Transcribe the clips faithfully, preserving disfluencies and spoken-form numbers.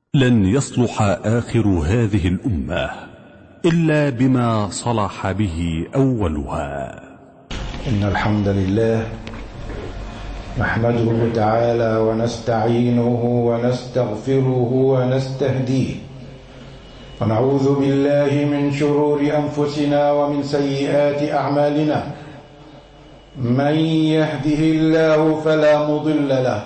لن يصلح آخر هذه الأمة إلا بما صلح به أولها. إن الحمد لله نحمده تعالى ونستعينه ونستغفره ونستهديه، ونعوذ بالله من شرور أنفسنا ومن سيئات أعمالنا. من يهده الله فلا مضل له،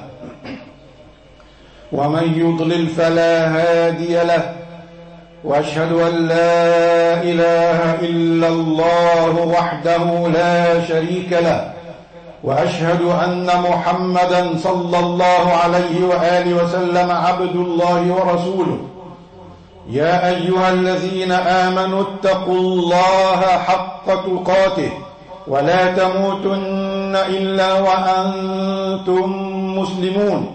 ومن يضلل فلا هادي له، وأشهد أن لا إله إلا الله وحده لا شريك له، وأشهد أن محمدا صلى الله عليه وآله وسلم عبد الله ورسوله. يا أيها الذين آمنوا اتقوا الله حق تقاته ولا تموتن إلا وأنتم مسلمون.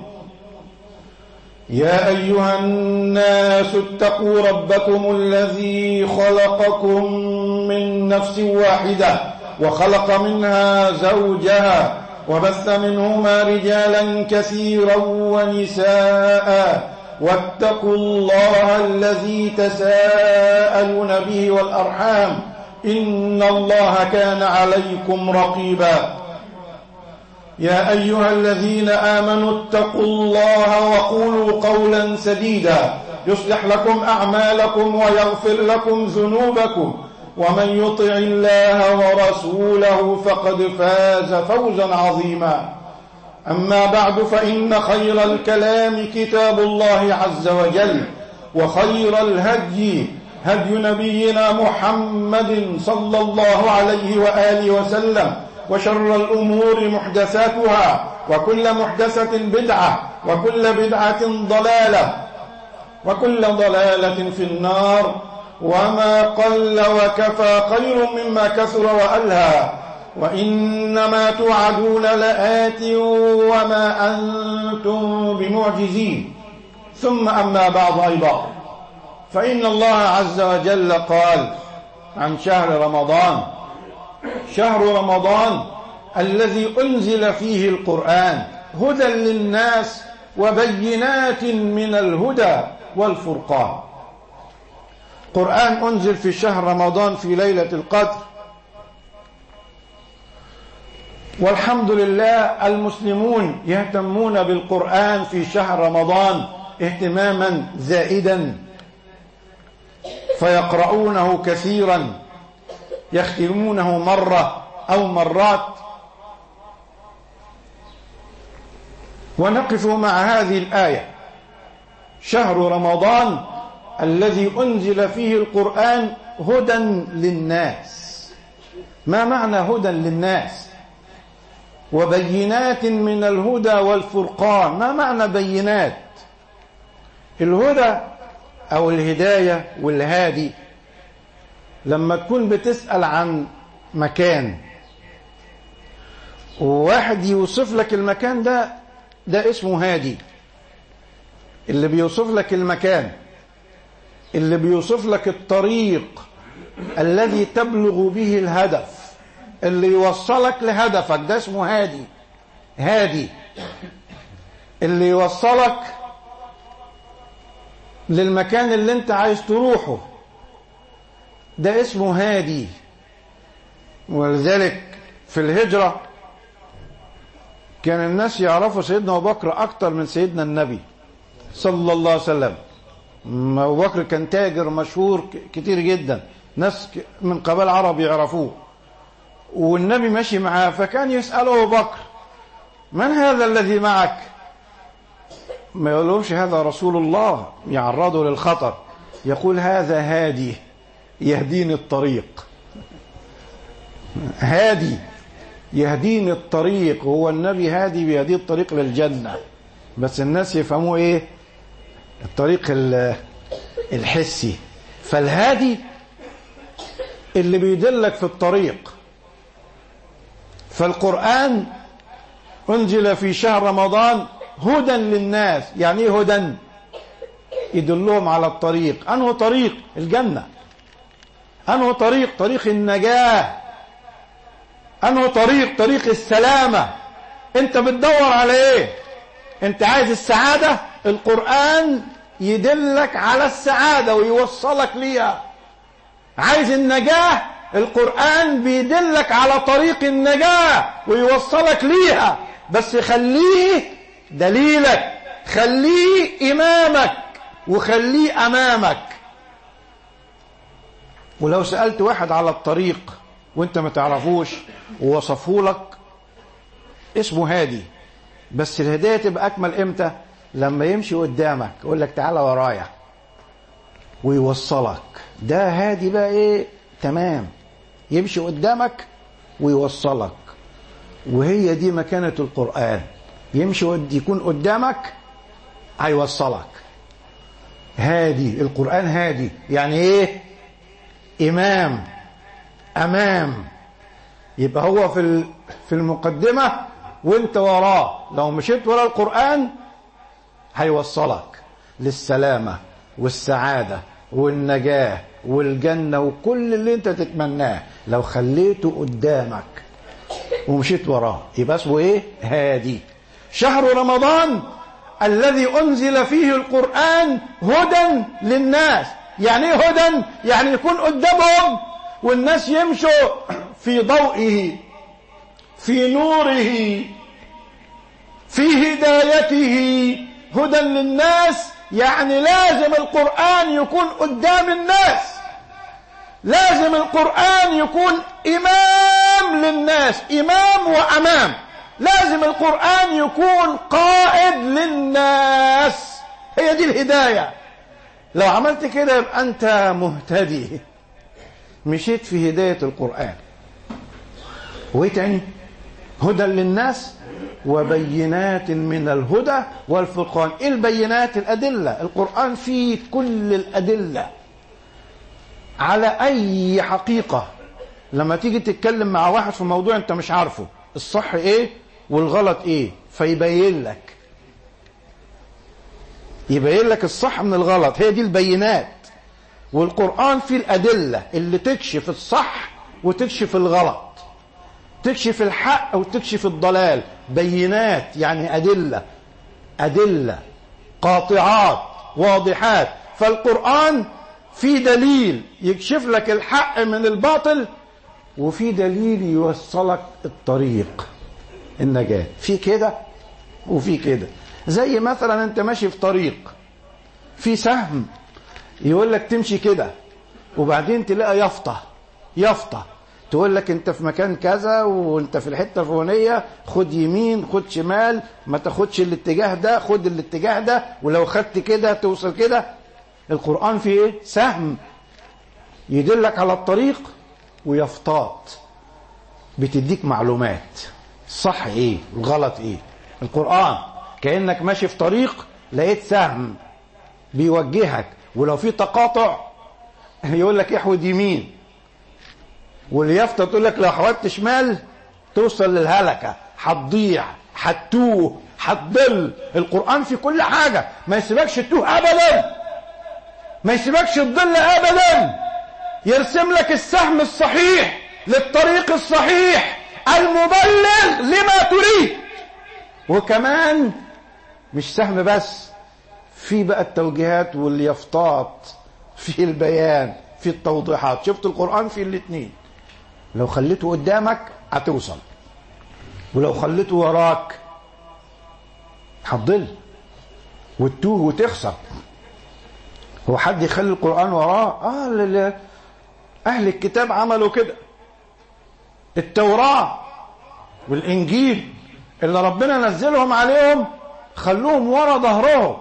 يا أيها الناس اتقوا ربكم الذي خلقكم من نفس واحدة وخلق منها زوجها وبث منهما رجالا كثيرا ونساء، واتقوا الله الذي تساءلون به والأرحام إن الله كان عليكم رقيبا. يا أيها الذين آمنوا اتقوا الله وقولوا قولا سديدا يصلح لكم أعمالكم ويغفر لكم ذنوبكم، ومن يطع الله ورسوله فقد فاز فوزا عظيما. أما بعد، فإن خير الكلام كتاب الله عز وجل، وخير الهدي هدي نبينا محمد صلى الله عليه وآله وسلم، وشر الأمور محدثاتها، وكل محدثة بدعة، وكل بدعة ضلالة، وكل ضلالة في النار. وما قل وكفى خير مما كثر وألهى، وإنما توعدون لآت وما أنتم بمعجزين. ثم أما بعد أيضا، فإن الله عز وجل قال عن شهر رمضان: شهر رمضان الذي أنزل فيه القرآن هدى للناس وبينات من الهدى والفرقان. قرآن أنزل في شهر رمضان في ليلة القدر، والحمد لله المسلمون يهتمون بالقرآن في شهر رمضان اهتماما زائدا، فيقرؤونه كثيرا، يختمونه مرة أو مرات. ونقف مع هذه الآية: شهر رمضان الذي أنزل فيه القرآن هدى للناس. ما معنى هدى للناس؟ وبينات من الهدى والفرقان. ما معنى بينات؟ الهدى أو الهداية والهادي، لما تكون بتسأل عن مكان وواحد يوصف لك المكان ده، ده اسمه هادي. اللي بيوصف لك المكان، اللي بيوصف لك الطريق الذي تبلغ به الهدف، اللي يوصلك لهدفك، ده اسمه هادي. هادي اللي يوصلك للمكان اللي انت عايز تروحه، ده اسمه هادي. ولذلك في الهجرة كان الناس يعرفوا سيدنا أبو بكر أكتر من سيدنا النبي صلى الله عليه وسلم. أبو بكر كان تاجر مشهور كتير جدا، ناس من قبائل عرب يعرفوه، والنبي ماشي معاه، فكان يسأله أبو بكر: من هذا الذي معك؟ ما يقولهمش هذا رسول الله، يعرضه للخطر، يقول: هذا هادي يهديني الطريق. هادي يهديني الطريق، هو النبي هادي بيهدي الطريق للجنة، بس الناس يفهموا ايه؟ الطريق الحسي. فالهادي اللي بيدلك في الطريق. فالقرآن أنزل في شهر رمضان هدى للناس. يعني ايه هدى؟ يدلهم على الطريق. أنه طريق الجنة، أنه طريق طريق النجاة، أنه طريق طريق السلامة. انت بتدور على ايه؟ انت عايز السعادة؟ القرآن يدلك على السعادة ويوصلك ليها. عايز النجاة، القرآن بيدلك على طريق النجاة ويوصلك ليها، بس خليه دليلك، خليه إمامك وخليه أمامك. ولو سألت واحد على الطريق وانت ما تعرفوش ووصفه لك، اسمه هادي، بس الهداية تبقى أكمل إمتى؟ لما يمشي قدامك يقول لك تعالى ورايا ويوصلك. ده هادي بقى إيه؟ تمام، يمشي قدامك ويوصلك. وهي دي مكانة القرآن، يمشي يكون قدامك هيوصلك. هادي، القرآن هادي يعني ايه؟ إمام، أمام. يبقى هو في في المقدمة وانت وراه. لو مشيت ورا القرآن هيوصلك للسلامة والسعادة والنجاة والجنة وكل اللي انت تتمناه. لو خليته قدامك ومشيت وراه يبقى اسمه ايه؟ هادي. شهر رمضان الذي أنزل فيه القرآن هدى للناس. يعني ايه هدى؟ يعني يكون قدامهم والناس يمشوا في ضوئه، في نوره، في هدايته. هدى للناس يعني لازم القرآن يكون قدام الناس، لازم القرآن يكون إمام للناس، إمام وأمام. لازم القرآن يكون قائد للناس. هي دي الهداية. لو عملت كده يبقى أنت مهتدي، مشيت في هداية القرآن. وإيه تاني؟ هدى للناس وبينات من الهدى والفرقان. إيه البينات؟ الأدلة. القرآن فيه كل الأدلة على أي حقيقة. لما تيجي تتكلم مع واحد في موضوع أنت مش عارفه، الصح إيه والغلط إيه، فيبين لك، يبين لك الصح من الغلط. هي دي البينات. والقرآن فيه الأدلة اللي تكشف الصح وتكشف الغلط، تكشف الحق وتكشف الضلال. بينات يعني أدلة، أدلة قاطعات واضحات. فالقرآن في دليل يكشف لك الحق من الباطل، وفي دليل يوصلك الطريق النجاة. في كده وفي كده. زي مثلا انت ماشي في طريق في سهم يقول لك تمشي كده، وبعدين تلاقي يافطة يافطة تقول لك انت في مكان كذا وانت في الحتة الفلانية، خد يمين خد شمال، ما تاخدش الاتجاه ده، خد الاتجاه ده، ولو خدت كده توصل كده. القرآن فيه ايه؟ سهم يدلك على الطريق، ويافطات بتديك معلومات صح ايه الغلط ايه. القرآن كأنك ماشي في طريق لقيت سهم بيوجهك، ولو في تقاطع يقول لك احود يمين، واليافطة تقول لك لو حودت شمال توصل للهلكة، هتضيع، هتتوه، هتضل. القرآن في كل حاجة، ما يسيبكش تتوه ابدا، ما يسيبكش تضل ابدا. يرسم لك السهم الصحيح للطريق الصحيح المبلغ لما تريد. وكمان مش سهم بس، في بقى التوجيهات واليافطات، في البيان، في التوضيحات. شفت القرآن في الاثنين. لو خليته قدامك هتوصل، ولو خليته وراك هتضل وتتوه وتخسر. هو حد يخلي القرآن وراه؟ اه لا، اهل الكتاب عملوا كده. التوراة والانجيل اللي ربنا نزلهم عليهم خلوهم ورا ظهرهم،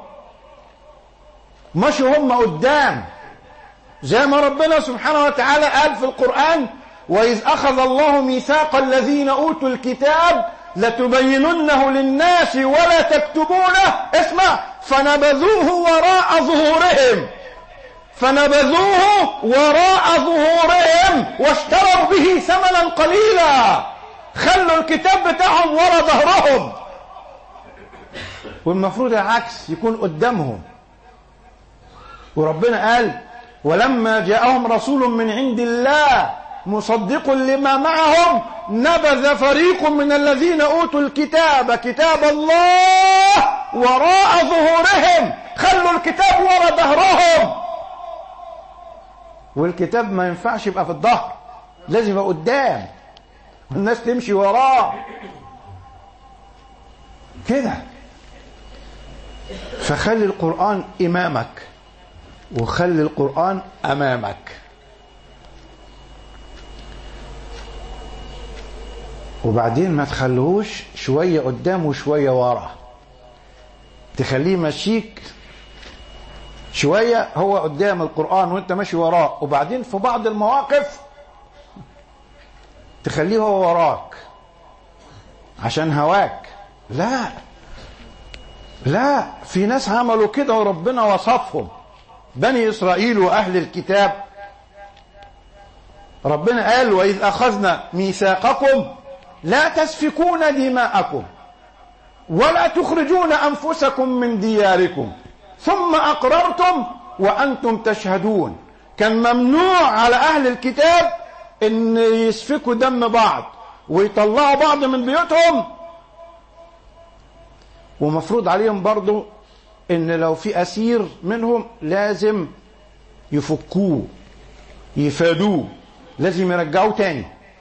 مشوا هم قدام. زي ما ربنا سبحانه وتعالى قال في القرآن: وإذ أخذ الله ميثاق الذين أوتوا الكتاب لتبيننه للناس ولا تكتبونه، اسمع، فنبذوه وراء ظهورهم، فنبذوه وراء ظهورهم واشتروا به ثمنا قليلا. خلوا الكتاب بتاعهم ورا ظهرهم، والمفروض العكس يكون قدامهم. وربنا قال: ولما جاءهم رسول من عند الله مصدق لما معهم نبذ فريق من الذين أوتوا الكتاب كتاب الله وراء ظهورهم. خلوا الكتاب وراء ظهرهم. والكتاب ما ينفعش يبقى في الظهر، لازم يبقى قدام والناس تمشي وراه كده. فخلي القرآن إمامك وخلي القرآن أمامك. وبعدين ما تخلوش شوية قدام وشوية ورا، تخليه ماشيك شوية هو قدام القرآن وانت ماشي وراه، وبعدين في بعض المواقف تخليه هو وراك عشان هواك. لا لا، في ناس عملوا كده وربنا وصفهم، بني إسرائيل وأهل الكتاب. ربنا قال وإذ أخذنا ميثاقكم لا تسفكون دماءكم ولا تخرجون أنفسكم من دياركم ثم أقررتم وأنتم تشهدون. كان ممنوع على أهل الكتاب إن يسفكوا دم بعض ويطلعوا بعض من بيوتهم، ومفروض عليهم برضو إن لو في أسير منهم لازم يفكوه يفادوه، لازم يرجعوه تاني.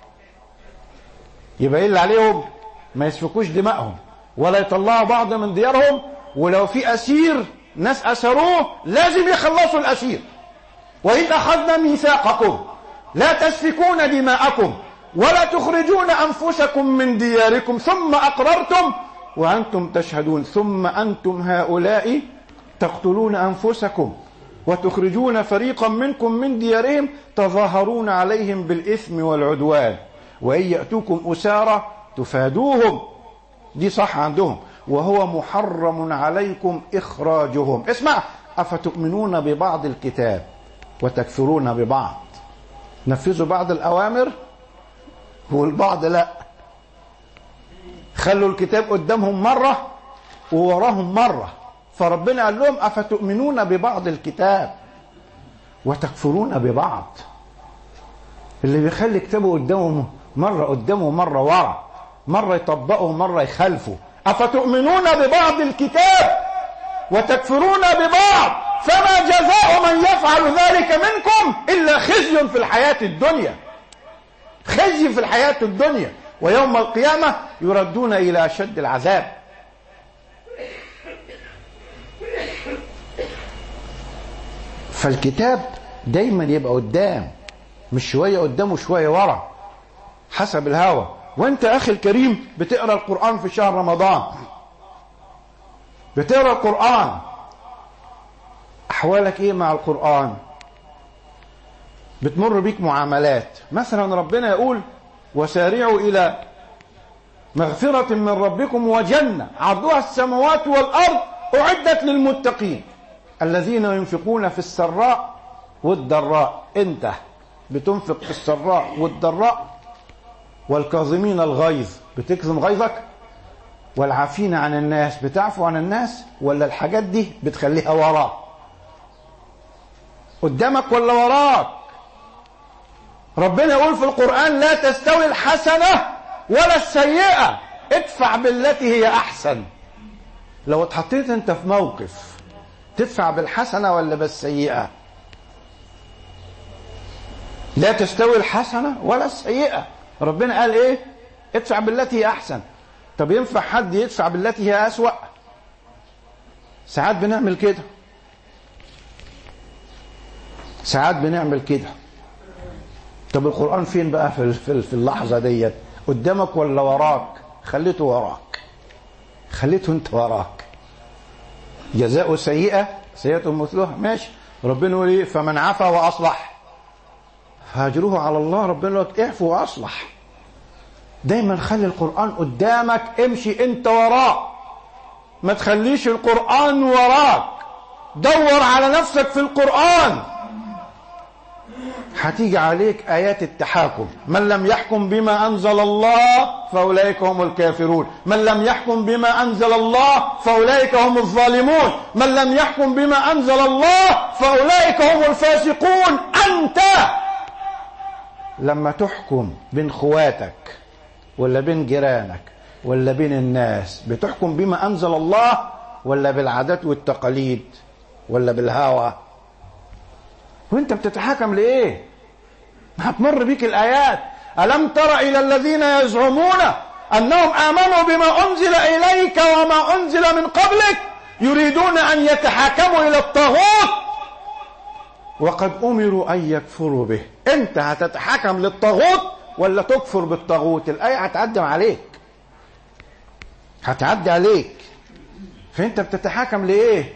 يبقى إيه اللي عليهم؟ ما يسفكوش دمائهم ولا يطلعوا بعض من ديارهم، ولو في أسير ناس أسروه لازم يخلصوا الأسير. وإذ أخذنا ميثاقكم لا تسفكون دماءكم ولا تخرجون أنفسكم من دياركم ثم أقررتم وأنتم تشهدون. ثم أنتم هؤلاء تقتلون أنفسكم وتخرجون فريقا منكم من ديارهم تظاهرون عليهم بالإثم والعدوان وإن يأتوكم أسارى تفادوهم. دي صح عندهم. وهو محرم عليكم إخراجهم. اسمع، أفتؤمنون ببعض الكتاب وتكفرون ببعض. نفذوا بعض الأوامر والبعض لا. خلوا الكتاب قدامهم مرة ووراهم مرة. فربنا قال لهم أفتؤمنون ببعض الكتاب وتكفرون ببعض. اللي بيخلي كتابه قدامه مرة قدامه ومرة ورا، مرة يطبقه ومرة يخالفه. أفتؤمنون ببعض الكتاب وتكفرون ببعض فما جزاء من يفعل ذلك منكم إلا خزي في الحياة الدنيا. خزي في الحياة الدنيا ويوم القيامة يردون إلى أشد العذاب. فالكتاب دايما يبقى قدام، مش شوية قدام وشوية ورا حسب الهوى. وانت أخي الكريم بتقرأ القرآن في شهر رمضان، بتقرأ القرآن، أحوالك إيه مع القرآن؟ بتمر بيك معاملات. مثلا ربنا يقول وسارعوا إلى مغفرة من ربكم وجنة عرضها السماوات والأرض أعدت للمتقين الذين ينفقون في السراء والضراء. انت بتنفق في السراء والضراء والكاظمين الغيظ، بتكظم غيظك، والعافين عن الناس، بتعفو عن الناس، ولا الحاجات دي بتخليها وراك؟ قدامك ولا وراك؟ ربنا يقول في القرآن لا تستوي الحسنة ولا السيئة ادفع بالتي هي أحسن. لو اتحطيت انت في موقف تدفع بالحسنة ولا بالسيئة؟ لا تستوي الحسنة ولا السيئة. ربنا قال ايه؟ ادفع بالتي هي أحسن. طب ينفع حد يدفع بالتي هي أسوأ؟ ساعات بنعمل كده، ساعات بنعمل كده. طب القرآن فين بقى في في اللحظة ديت؟ قدامك ولا وراك؟ خليته وراك، خليته انت وراك. جزاء سيئة سيئة مثلها، ماشي. ربنا يقول ايه؟ فمن عفا وأصلح فأجره على الله. ربنا يقول لك اعفو وأصلح. دايما خلي القرآن قدامك، امشي انت وراه، ما تخليش القرآن وراك. دور على نفسك في القرآن، هتيجي عليك آيات التحاكم. من لم يحكم بما أنزل الله فأولئك هم الكافرون، من لم يحكم بما أنزل الله فأولئك هم الظالمون، من لم يحكم بما أنزل الله فأولئك هم الفاسقون. أنت لما تحكم بين خواتك ولا بين جيرانك ولا بين الناس، بتحكم بما أنزل الله ولا بالعادات والتقاليد ولا بالهوى؟ وانت بتتحكم لإيه؟ هتمر بيك الآيات. ألم تر إلى الذين يزعمون أنهم آمنوا بما أنزل إليك وما أنزل من قبلك يريدون أن يتحاكموا إلى الطاغوت وقد أمروا أن يكفروا به. أنت هتتحكم للطاغوت ولا تكفر بالطاغوت؟ الآية هتعدي عليك، هتعدي عليك. فأنت بتتحكم لإيه؟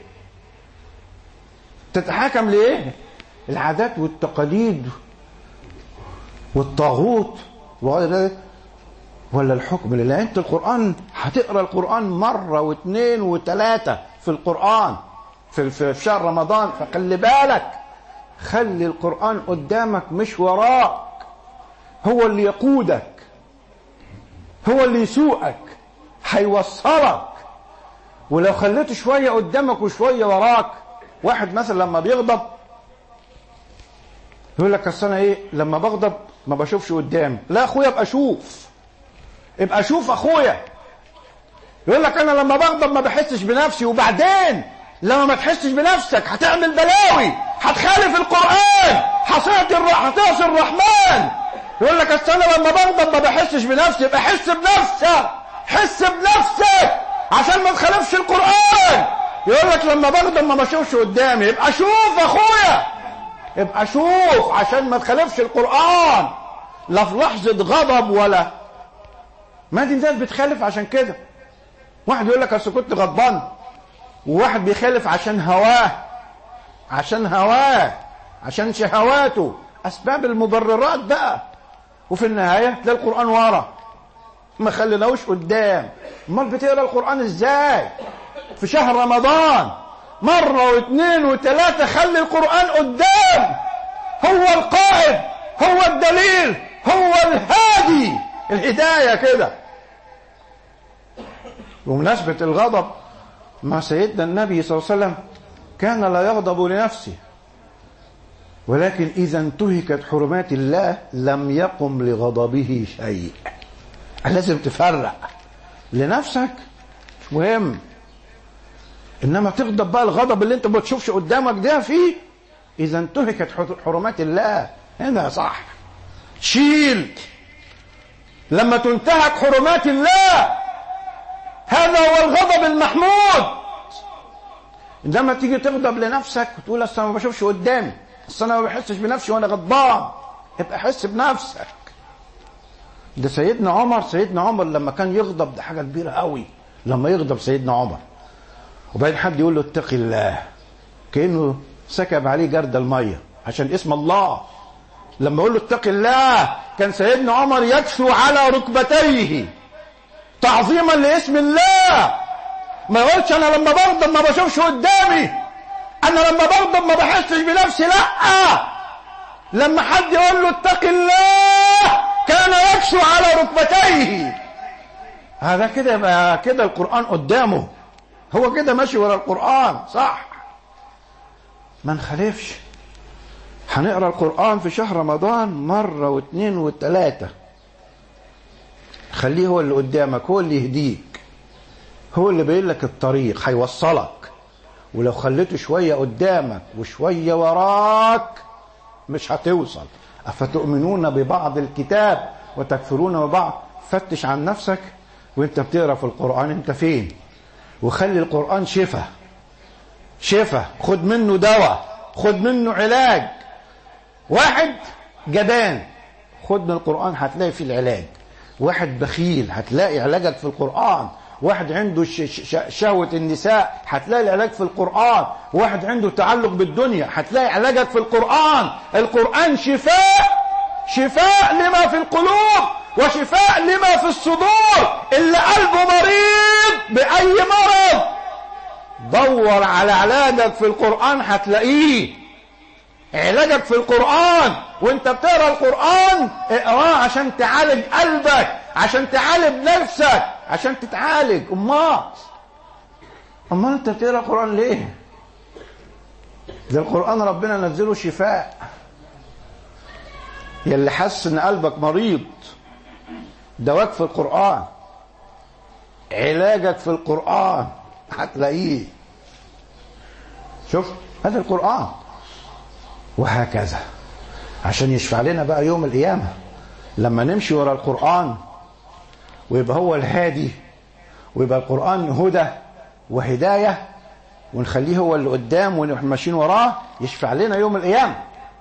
تتحكم لإيه؟ العادات والتقاليد والطاغوت وغير ذلك، ولا الحكم لله؟ انت القرآن هتقرأ القرآن مرة واثنين وثلاثة في القرآن في, في شهر رمضان، فخلي بالك، خلي القرآن قدامك مش وراك، هو اللي يقودك، هو اللي يسوقك، هيوصلك. ولو خليته شوية قدامك وشوية وراك، واحد مثلا لما بيغضب يقول لك اصل انا ايه لما بغضب ما بشوفش قدامي. لا اخويا، ابقى شوف، ابقى شوف اخويا. يقول لك انا لما بغضب ما بحسش بنفسي. وبعدين لما ما تحسش بنفسك هتعمل بلاوي، هتخالف القرآن، هتعصي الرحمن. يقول لك اصل انا لما بغضب ما بحسش بنفسي. يبقى حس بنفسك، حس بنفسك عشان ما تخالفش القرآن. يقول لك لما بغضب ما بشوفش قدامي. يبقى شوف اخويا، ابقى شوف عشان ما تخالفش القرآن، لا في لحظة غضب ولا ما. دي الناس بتخالف عشان كده. واحد يقول لك اصل كنت غضبان، وواحد بيخالف عشان هواه، عشان هواه عشان شهواته، اسباب المبررات بقى. وفي النهاية تلاقي القرآن ورا، ما خليناهوش قدام. امال بتقرا القرآن ازاي في شهر رمضان؟ مرة واثنين وثلاثة، خلي القرآن قدام، هو القائد، هو الدليل، هو الهادي، الهداية كده. بمناسبة الغضب، مع سيدنا النبي صلى الله عليه وسلم كان لا يغضب لنفسه، ولكن إذا انتهكت حرمات الله لم يقم لغضبه شيء. لازم تفرق لنفسك، مش مهم. إنما تغضب بقى الغضب اللي انت ما بتشوفش قدامك ده فيه إذا انتهكت حرمات الله، هنا صح. شيل لما تنتهك حرمات الله، هذا هو الغضب المحمود. إنما تيجي تغضب لنفسك وتقول أصل أنا ما بشوفش قدامي، أصل أنا ما بحسش بنفسي وأنا غضبان. يبقى حس بنفسك. ده سيدنا عمر، سيدنا عمر لما كان يغضب ده حاجة كبيرة قوي. لما يغضب سيدنا عمر وبعدين حد يقول له اتق الله، كأنه سكب عليه جرد المية عشان اسم الله. لما يقول له اتق الله كان سيدنا عمر يكسو على ركبتيه تعظيما لاسم الله. ما يقولش انا لما بغضب ما بشوفش قدامي، انا لما بغضب ما بحسش بنفسي. لا، لما حد يقول له اتق الله كان يكسو على ركبتيه. هذا كده يبقى كده القرآن قدامه، هو كده ماشي ورا القرآن صح، ما نخالفش. هنقرأ القرآن في شهر رمضان مرة واثنين وثلاثة، خليه هو اللي قدامك، هو اللي يهديك، هو اللي بيقول لك الطريق، هيوصلك. ولو خليته شوية قدامك وشوية وراك مش هتوصل. أفتؤمنون ببعض الكتاب وتكفرون ببعض؟ فتش عن نفسك وانت بتقرأ في القرآن انت فين، وخلي القرآن شفا شفا، خد منه دواء، خد منه علاج. واحد جبان خد من القرآن هتلاقي فيه العلاج. واحد بخيل هتلاقي علاجك في القرآن. واحد عنده شهوة النساء هتلاقي العلاج في القرآن. واحد عنده تعلق بالدنيا هتلاقي علاجك في القرآن. القرآن شفاء، شفاء لما في القلوب وشفاء لما في الصدور. اللي قلبه مريض بأي مرض دور على علاجك في القرآن هتلاقيه. علاجك في القرآن، وانت بتقرأ القرآن اقراه عشان تعالج قلبك، عشان تعالج نفسك، عشان تتعالج. امال امال انت بتقرأ القرآن ليه؟ ده القرآن ربنا نزله شفاء. يلي حس ان قلبك مريض، دواك في القرآن، علاجك في القرآن هتلاقيه. شوف هذا القرآن. وهكذا عشان يشفع لنا بقى يوم القيامة لما نمشي ورا القرآن ويبقى هو الهادي، ويبقى القرآن هدى وهداية، ونخليه هو اللي قدام ونحن ماشيين وراه، يشفع لنا يوم القيامة.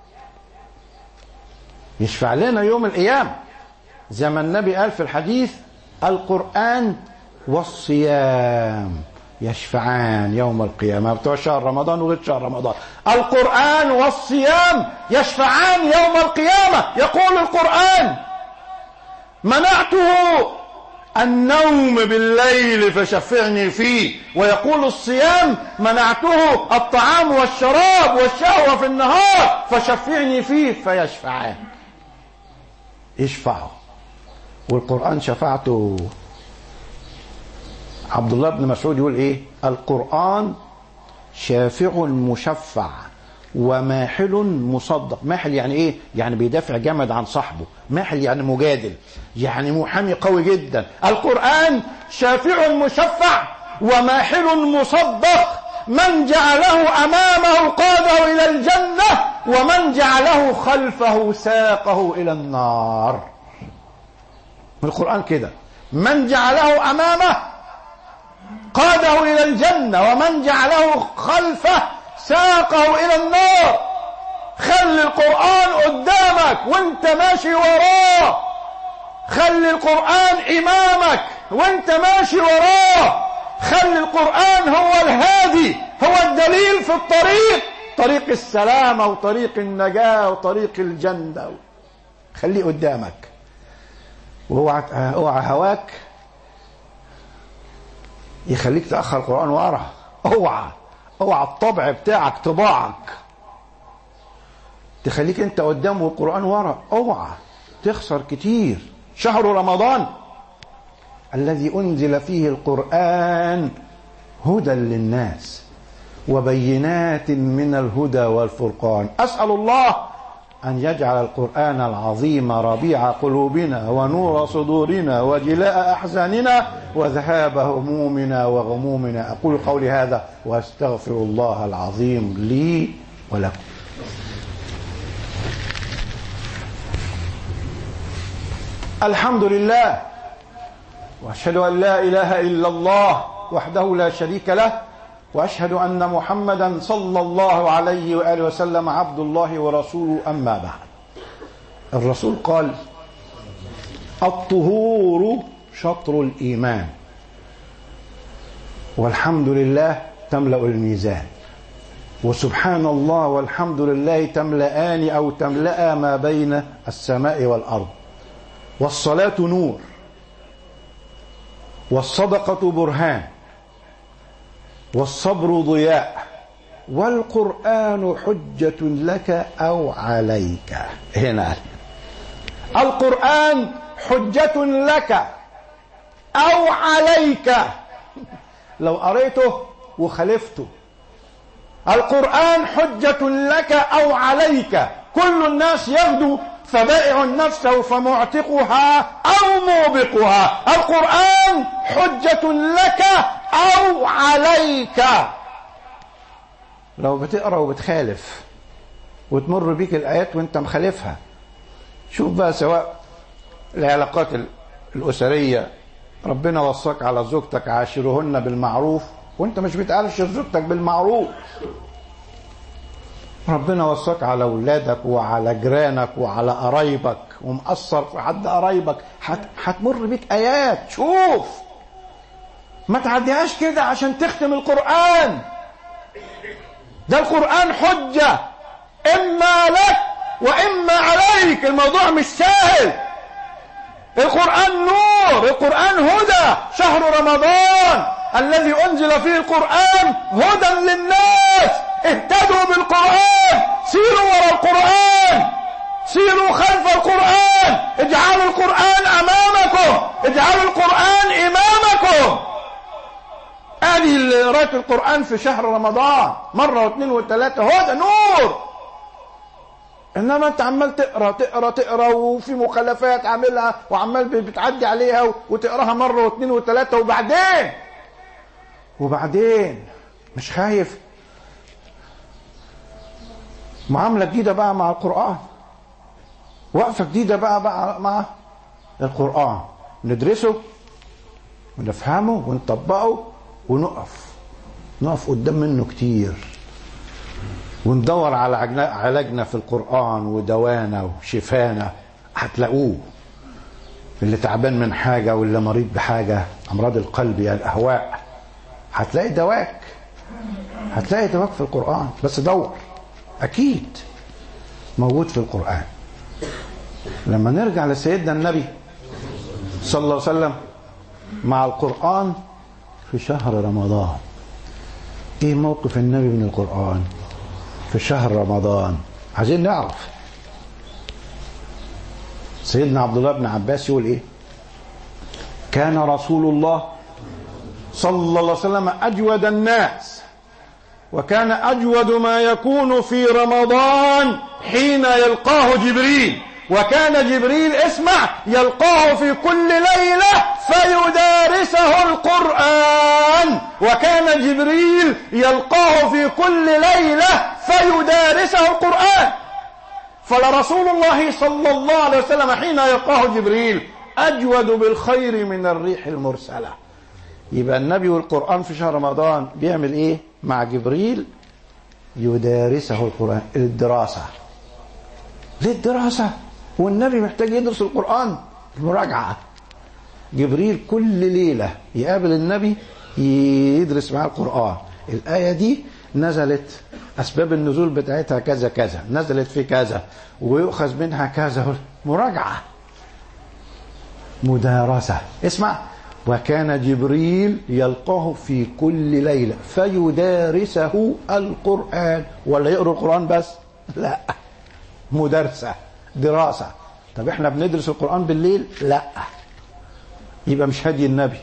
يشفع لنا يوم القيامة زي ما النبي قال في الحديث: القرآن والصيام يشفعان يوم القيامة. بتوع شهر رمضان وغير شهر رمضان، القرآن والصيام يشفعان يوم القيامة. يقول القرآن: منعته النوم بالليل فشفعني فيه. ويقول الصيام: منعته الطعام والشراب والشهوة في النهار فشفعني فيه. فيشفعان، يشفعوا. والقرآن شفاعته. عبد الله بن مسعود يقول ايه؟ القرآن شافع مشفع وماحل مصدق. ماحل يعني ايه؟ يعني بيدافع جامد عن صاحبه. ماحل يعني مجادل، يعني محامي قوي جدا. القرآن شافع مشفع وماحل مصدق. من جعله أمامه قاده إلى الجنة، ومن جعله خلفه ساقه إلى النار. القرآن كده: من جعله أمامه قاده إلى الجنة، ومن جعله خلفه ساقه إلى النار. خلي القرآن قدامك وانت ماشي وراه، خلي القرآن إمامك وانت ماشي وراه، خلي القرآن هو الهادي، هو الدليل في الطريق، طريق السلامة وطريق النجاة وطريق الجنة. خليه قدامك، واوعى اوعى هواك يخليك تأخر القرآن ورا. اوعى اوعى الطبع بتاعك، طباعك تخليك انت قدام والقرآن ورا. اوعى تخسر كتير. شهر رمضان الذي أنزل فيه القرآن هدى للناس وبينات من الهدى والفرقان. أسأل الله أن يجعل القرآن العظيم ربيع قلوبنا ونور صدورنا وجلاء أحزاننا وذهاب همومنا وغمومنا. أقول قولي هذا وأستغفر الله العظيم لي ولكم. الحمد لله، وأشهد أن لا إله إلا الله وحده لا شريك له، وأشهد أن محمدا صلى الله عليه وآله وسلم عبد الله ورسوله. أما بعد، الرسول قال: الطهور شطر الإيمان، والحمد لله تملأ الميزان، وسبحان الله والحمد لله تملأان أو تملأ ما بين السماء والأرض، والصلاة نور، والصدقة برهان، والصبر ضياء، والقرآن حجة لك أو عليك. هنا القرآن حجة لك أو عليك لو قريته وخالفته. القرآن حجة لك أو عليك. كل الناس يغدو فبائع نفسه فمعتقها أو موبقها. القرآن حجة لك أو عليك. لو بتقرأ وبتخالف وتمر بيك الآيات وانت مخالفها، شوف بقى، سواء العلاقات الأسرية، ربنا وصاك على زوجتك عاشرهن بالمعروف وانت مش بتعاشر زوجتك بالمعروف. ربنا وصاك على أولادك وعلى جيرانك وعلى قرايبك ومقصر في حد قرايبك، هتمر بيك آيات. شوف، ما تعديهاش كده عشان تختم القرآن. ده القرآن حجة إما لك وإما عليك. الموضوع مش سهل. القرآن نور، القرآن هدى. شهر رمضان الذي أنزل فيه القرآن هدى للناس. اهتدوا بالقرآن، سيروا وراء القرآن، سيروا خلف القرآن، اجعلوا القرآن أمامكم، اجعلوا القرآن إمامكم. هذه قراءة القرآن في شهر رمضان مرة واثنين وثلاثة هدى نور. انما انت عمال تقرا تقرا تقرا وفي مخالفات عاملها وعمال بتعدي عليها وتقراها مره واثنين وثلاثه، وبعدين وبعدين مش خايف معامله جديده بقى مع القران، وقفه جديده بقى بقى مع القران، ندرسه ونفهمه ونطبقه ونقف نقف قدام منه كتير، وندور على علاجنا في القرآن ودوانا وشفانا. هتلاقوه اللي تعبان من حاجة واللي مريض بحاجة، أمراض القلب يا الأهواء، هتلاقي دواك هتلاقي دواك في القرآن، بس دور أكيد موجود في القرآن. لما نرجع لسيدنا النبي صلى الله عليه وسلم مع القرآن في شهر رمضان، ايه موقف النبي من القرآن في شهر رمضان؟ عايزين نعرف. سيدنا عبد الله بن عباس يقول ايه؟ كان رسول الله صلى الله عليه وسلم اجود الناس، وكان اجود ما يكون في رمضان حين يلقاه جبريل، وكان جبريل اسمع يلقاه في كل ليلة فيدارسه القرآن، وكان جبريل يلقاه في كل ليلة فيدارسه القرآن. فلرسول الله صلى الله عليه وسلم حين يلقاه جبريل أجود بالخير من الريح المرسلة. يبقى النبي والقرآن في شهر رمضان بيعمل ايه مع جبريل؟ يدارسه القرآن، الدراسة للدراسة. والنبي محتاج يدرس القرآن، المراجعة. جبريل كل ليلة يقابل النبي يدرس معاه القرآن. الآية دي نزلت أسباب النزول بتاعتها كذا كذا، نزلت في كذا ويؤخذ منها كذا، مراجعة مدارسة. اسمع، وكان جبريل يلقاه في كل ليلة فيدارسه القرآن. ولا يقرأ القرآن بس؟ لا، مدارسة، دراسة. طب احنا بندرس القرآن بالليل؟ لا، يبقى مش هدي النبي.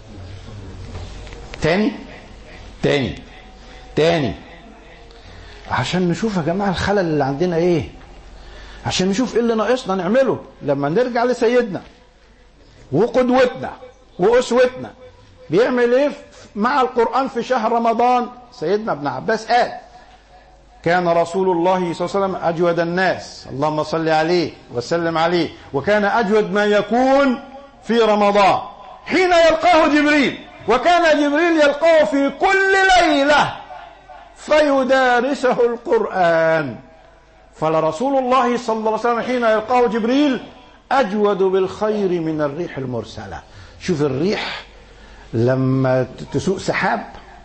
تاني تاني تاني عشان نشوف يا جماعة الخلل اللي عندنا ايه، عشان نشوف ايه اللي ناقصنا نعمله لما نرجع لسيدنا وقدوتنا وأسوتنا. بيعمل ايه مع القرآن في شهر رمضان؟ سيدنا ابن عباس قال كان رسول الله صلى الله عليه وسلم أجود الناس، اللهم صل عليه وسلم عليه، وكان أجود ما يكون في رمضان حين يلقاه جبريل، وكان جبريل يلقاه في كل ليلة فيدارسه القرآن. فلرسول الله صلى الله عليه وسلم حين يلقاه جبريل أجود بالخير من الريح المرسلة. شوف الريح لما تسوق سحاب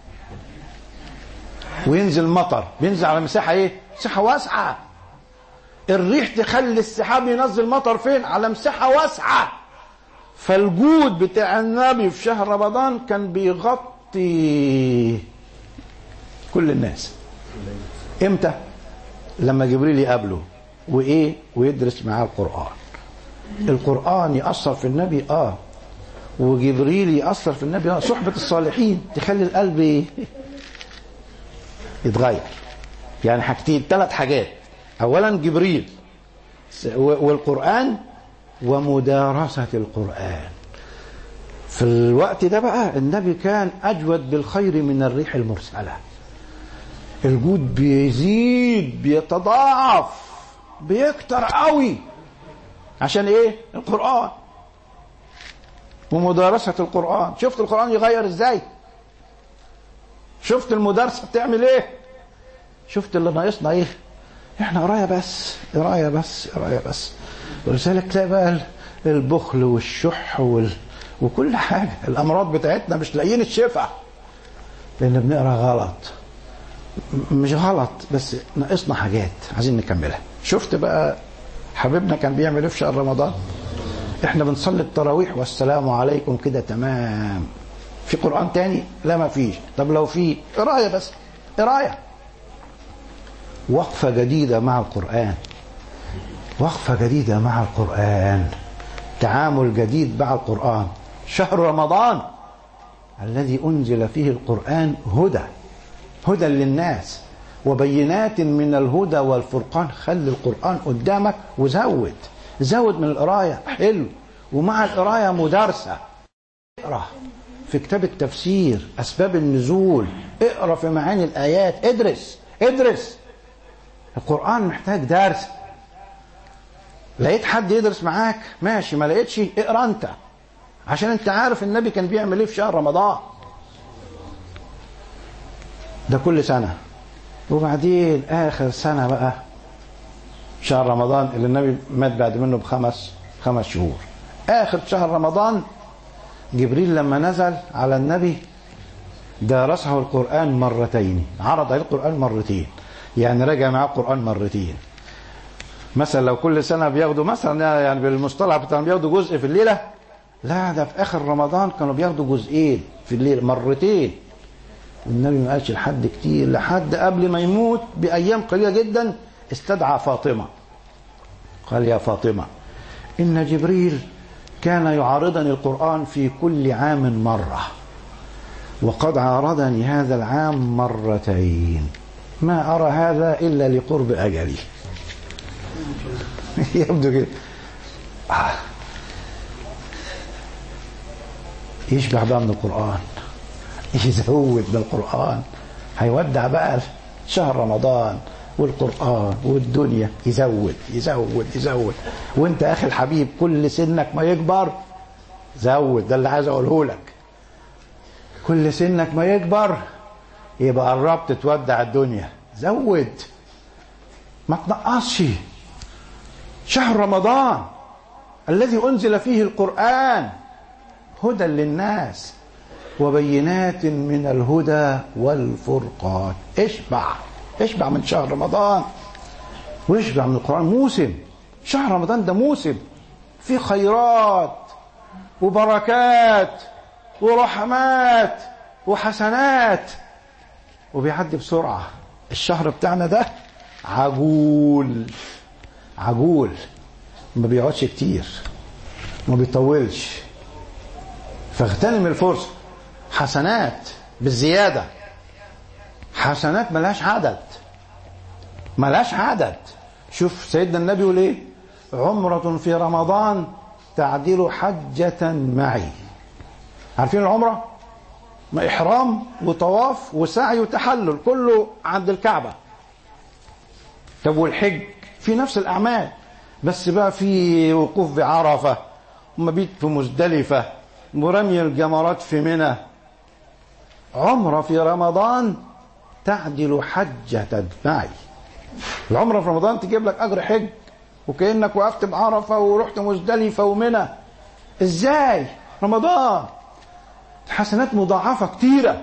وينزل مطر، بينزل على مساحة ايه؟ مساحة واسعة. الريح تخلي السحاب ينزل مطر فين؟ على مساحة واسعة. فالجود بتاع النبي في شهر رمضان كان بيغطي كل الناس. امتى؟ لما جبريل يقابله وايه ويدرس معاه القرآن. القرآن يأثر في النبي اه وجبريل يأثر في النبي اه. صحبة الصالحين تخلي القلب يتغير. يعني حاجتين، ثلاث حاجات: اولا جبريل والقرآن ومدارسة القرآن. في الوقت ده بقى النبي كان أجود بالخير من الريح المرسلة. الجود بيزيد بيتضاعف بيكتر قوي. عشان ايه؟ القرآن ومدارسة القرآن. شفت القرآن يغير ازاي؟ شفت المدارسة بتعمل ايه؟ شفت اللي ناقصنا ايه؟ احنا قرايه بس قرايه بس قرايه بس. ولذلك تلاقي بقى البخل والشح وال... وكل حاجه، الامراض بتاعتنا مش لاقيين الشفاء لان بنقرا غلط. مش غلط بس ناقصنا حاجات عايزين نكملها. شفت بقى حبيبنا كان بيعمل ايه في شهر رمضان؟ احنا بنصلي التراويح والسلام عليكم كده تمام. في قرآن تاني؟ لا ما فيش. طب لو في قرايه بس قرايه. وقفة جديدة مع القرآن، وقفة جديدة مع القرآن، تعامل جديد مع القرآن. شهر رمضان الذي أنزل فيه القرآن هدى هدى للناس وبينات من الهدى والفرقان. خلي القرآن قدامك وزود زود من القراية، حلو، ومع القراية مدارسة. اقرأ في كتاب التفسير، أسباب النزول، اقرأ في معاني الآيات، ادرس ادرس. القرآن محتاج درس. لقيت حد يدرس معاك ماشي، ما لقيتش اقرأ انت، عشان انت عارف النبي كان بيعمل ايه في شهر رمضان ده كل سنة. وبعدين آخر سنة بقى شهر رمضان اللي النبي مات بعد منه بخمس خمس شهور، آخر شهر رمضان جبريل لما نزل على النبي درسه القرآن مرتين، عرض عليه القرآن مرتين، يعني رجع معاه القرآن مرتين. مثلا لو كل سنة بياخدوا مثلا يعني بالمصطلح بتاعهم بياخدوا جزء في الليلة، لا ده في آخر رمضان كانوا بياخدوا جزئين في الليلة مرتين. النبي ما قالش لحد كتير، لحد قبل ما يموت بأيام قليلة جدا استدعى فاطمة، قال يا فاطمة إن جبريل كان يعارضني القرآن في كل عام مرة، وقد عارضني هذا العام مرتين، ما أرى هذا إلا لقرب أجلي. يبدو كده آه. يشبع بقى من القرآن، يزود من القرآن، هيودع بقى شهر رمضان والقرآن والدنيا، يزود يزود يزود. وانت اخي الحبيب كل سنك ما يكبر زود، ده اللي عايز اقوله لك، كل سنك ما يكبر يبقى قربت تودع الدنيا، زود ما تنقصش. شهر رمضان الذي انزل فيه القرآن هدى للناس وبينات من الهدى والفرقان. اشبع اشبع من شهر رمضان واشبع من القرآن. موسم شهر رمضان ده موسم فيه خيرات وبركات ورحمات وحسنات، وبيعدي بسرعة. الشهر بتاعنا ده عجول عجول، ما بيقعدش كتير، ما بيطولش، فاغتنم الفرصة. حسنات بالزيادة، حسنات ملهاش عدد ملهاش عدد. شوف سيدنا النبي يقول ايه؟ عمرة في رمضان تعدل حجة معي. عارفين العمرة؟ ما إحرام وطواف وسعي وتحلل كله عند الكعبة. طب والحج في نفس الأعمال، بس بقى في وقوف بعرفة ومبيت في مزدلفة ورمي الجمرات في منى. عمرة في رمضان تعدل حجة معي. العمرة في رمضان تجيب لك أجر حج، وكأنك وقفت بعرفة ورحت مزدلفة ومنى. إزاي؟ رمضان حسنات مضاعفة كتيرة.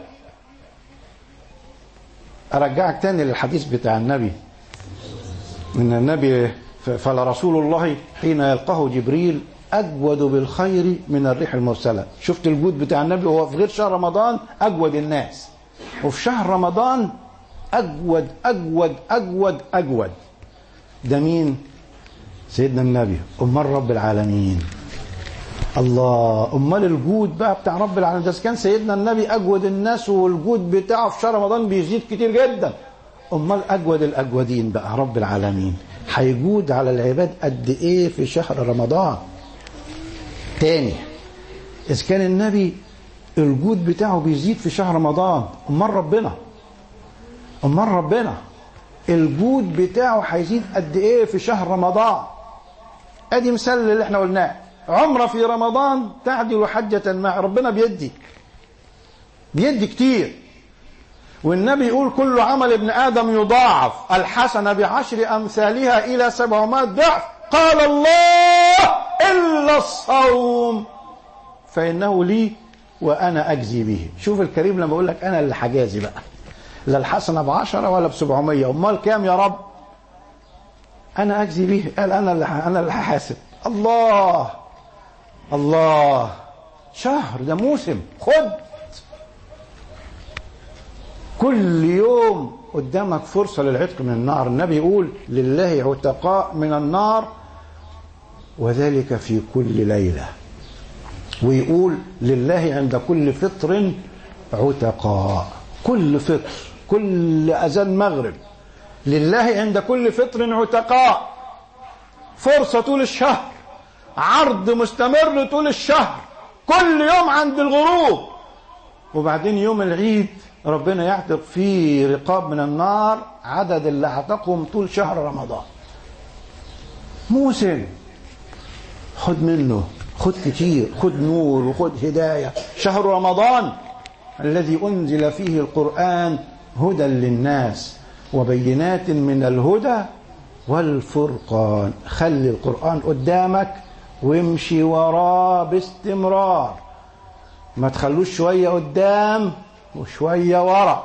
أرجعك تاني للحديث بتاع النبي، إن النبي فلرسول الله حين يلقاه جبريل أجود بالخير من الريح المرسلة. شفت الجود بتاع النبي وهو في غير شهر رمضان أجود الناس، وفي شهر رمضان أجود أجود أجود أجود. ده مين؟ سيدنا النبي. أمال رب العالمين الله، أمال الجود بقى بتاع رب العالمين ده كان سيدنا النبي أجود الناس والجود بتاعه في شهر رمضان بيزيد كتير جدا. أمال أجود الأجودين بقى رب العالمين هيجود على العباد قد إيه في شهر رمضان؟ تاني، إذا كان النبي الجود بتاعه بيزيد في شهر رمضان، أمال ربنا أمال ربنا الجود بتاعه هيزيد قد إيه في شهر رمضان؟ أدي مثال اللي احنا قلناه، عمرة في رمضان تعدل حجة مع ربنا. بيدي بيدي كتير، والنبي يقول كل عمل ابن آدم يضاعف الحسنة بعشر أمثالها إلى سبعمائة ضعف. قال الله إلا الصوم فإنه لي وأنا أجزي به. شوف الكريم لما أقول لك أنا اللي حجازي بقى، لا الحسنة بعشرة ولا بسبعمية، أمال كام يا رب؟ أنا أجزي به. قال أنا اللي أنا اللي هحاسب. الله الله، شهر ده موسم. خد كل يوم قدامك فرصة للعتق من النار. النبي يقول لله عتقاء من النار وذلك في كل ليلة، ويقول لله عند كل فطر عتقاء. كل فطر، كل أذان مغرب لله عند كل فطر عتقاء، فرصة طول الشهر، عرض مستمر طول الشهر، كل يوم عند الغروب. وبعدين يوم العيد ربنا يعتق فيه رقاب من النار عدد اللي اعتقهم طول شهر رمضان. موسم خد منه، خد كتير، خد نور وخد هداية. شهر رمضان الذي أنزل فيه القرآن هدى للناس وبينات من الهدى والفرقان. خلي القرآن قدامك وامشي وراه باستمرار، ما تخلوش شوية قدام وشوية ورا،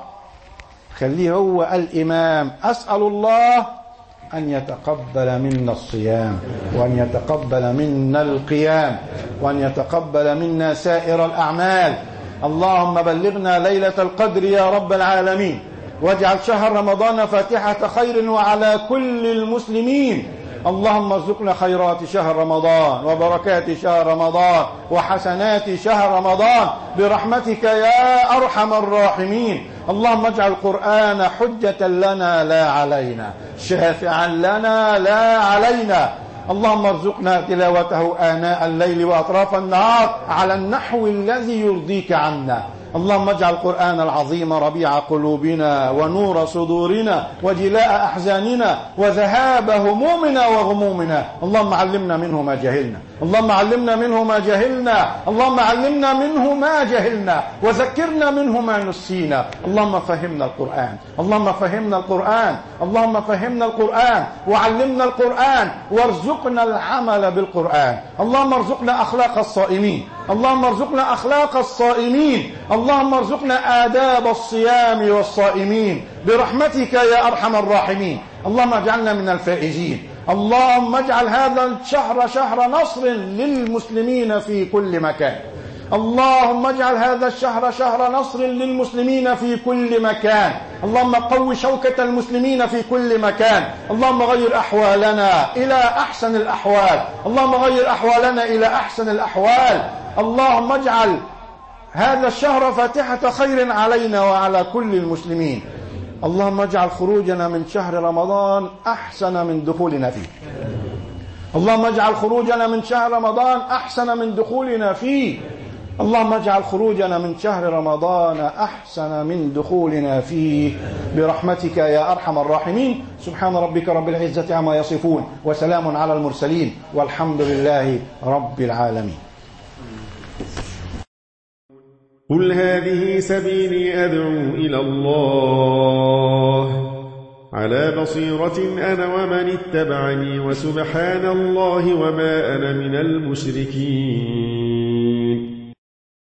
خليه هو الإمام. أسأل الله أن يتقبل منا الصيام، وأن يتقبل منا القيام، وأن يتقبل منا سائر الأعمال. اللهم بلغنا ليلة القدر يا رب العالمين، واجعل شهر رمضان فاتحة خير وعلى كل المسلمين. اللهم ارزقنا خيرات شهر رمضان وبركات شهر رمضان وحسنات شهر رمضان برحمتك يا أرحم الراحمين. اللهم اجعل القرآن حجة لنا لا علينا، شافعا لنا لا علينا. اللهم ارزقنا تلاوته آناء الليل وأطراف النهار على النحو الذي يرضيك عنا. اللهم اجعل القرآن العظيم ربيع قلوبنا ونور صدورنا وجلاء أحزاننا وذهاب همومنا وغمومنا. اللهم علمنا منه ما جهلنا، اللهم علمنا منه ما جهلنا، اللهم علمنا منه ما جهلنا وذكرنا منه ما نسينا. اللهم فهمنا القرآن، اللهم فهمنا القرآن، اللهم فهمنا القرآن وعلمنا القرآن وارزقنا العمل بالقرآن. اللهم ارزقنا أخلاق الصائمين، اللهم ارزقنا أخلاق الصائمين، اللهم ارزقنا آداب الصيام والصائمين برحمتك يا أرحم الراحمين. اللهم اجعلنا من الفائزين. اللهم اجعل هذا الشهر شهر نصر للمسلمين في كل مكان. اللهم اجعل هذا الشهر شهر نصر للمسلمين في كل مكان. اللهم قو شوكة المسلمين في كل مكان. اللهم غير أحوالنا إلى أحسن الأحوال، اللهم غير أحوالنا إلى أحسن الأحوال. اللهم اجعل هذا الشهر فاتحة خير علينا وعلى كل المسلمين. اللهم اجعل خروجنا من شهر رمضان أحسن من دخولنا فيه. اللهم اجعل خروجنا من شهر رمضان أحسن من دخولنا فيه. اللهم اجعل خروجنا من شهر رمضان أحسن من دخولنا فيه برحمتك يا أرحم الراحمين. سبحان ربك رب العزة عما يصفون وسلام على المرسلين والحمد لله رب العالمين. قل هذه سبيلي أدعو إلى الله على بصيرة أنا ومن اتبعني وسبحان الله وما أنا من المشركين.